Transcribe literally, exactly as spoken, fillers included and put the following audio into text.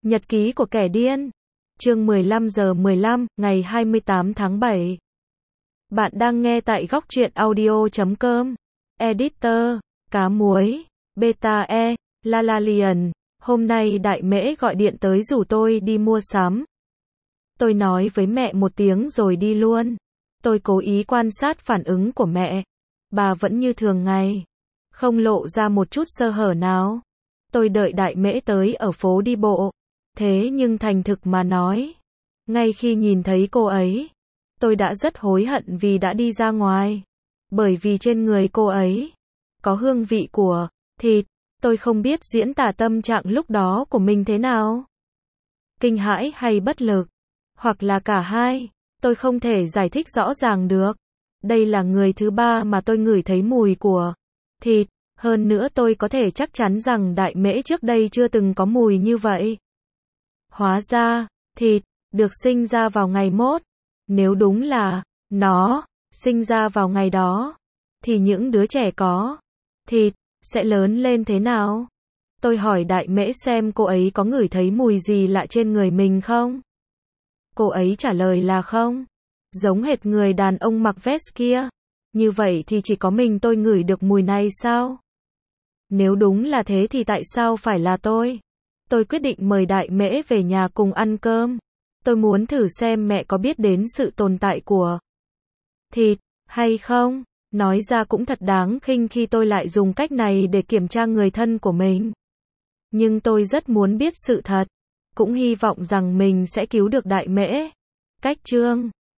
Nhật ký của kẻ điên. Chương mười lăm giờ mười lăm, ngày hai mươi tám tháng bảy. Bạn đang nghe tại góc truyện audio chấm com. Editor, cá muối, beta e, Lalalian. Hôm nay đại mễ gọi điện tới rủ tôi đi mua sắm. Tôi nói với mẹ một tiếng rồi đi luôn. Tôi cố ý quan sát phản ứng của mẹ. Bà vẫn như thường ngày, không lộ ra một chút sơ hở nào. Tôi đợi đại mễ tới ở phố đi bộ. Thế nhưng thành thực mà nói, ngay khi nhìn thấy cô ấy, tôi đã rất hối hận vì đã đi ra ngoài. Bởi vì trên người cô ấy có hương vị của thịt. Tôi không biết diễn tả tâm trạng lúc đó của mình thế nào. Kinh hãi hay bất lực, hoặc là cả hai. Tôi không thể giải thích rõ ràng được. Đây là người thứ ba mà tôi ngửi thấy mùi của thịt. Hơn nữa tôi có thể chắc chắn rằng đại mễ trước đây chưa từng có mùi như vậy. Hóa ra, thịt được sinh ra vào ngày mốt. Nếu đúng là nó sinh ra vào ngày đó, thì những đứa trẻ có thịt sẽ lớn lên thế nào? Tôi hỏi đại mễ xem cô ấy có ngửi thấy mùi gì lạ trên người mình không? Cô ấy trả lời là không. Giống hệt người đàn ông mặc vest kia. Như vậy thì chỉ có mình tôi ngửi được mùi này sao? Nếu đúng là thế thì tại sao phải là tôi? Tôi quyết định mời đại mễ về nhà cùng ăn cơm. Tôi muốn thử xem mẹ có biết đến sự tồn tại của thịt hay không. Nói ra cũng thật đáng khinh khi tôi lại dùng cách này để kiểm tra người thân của mình. Nhưng tôi rất muốn biết sự thật. Cũng hy vọng rằng mình sẽ cứu được đại mễ. Cách chương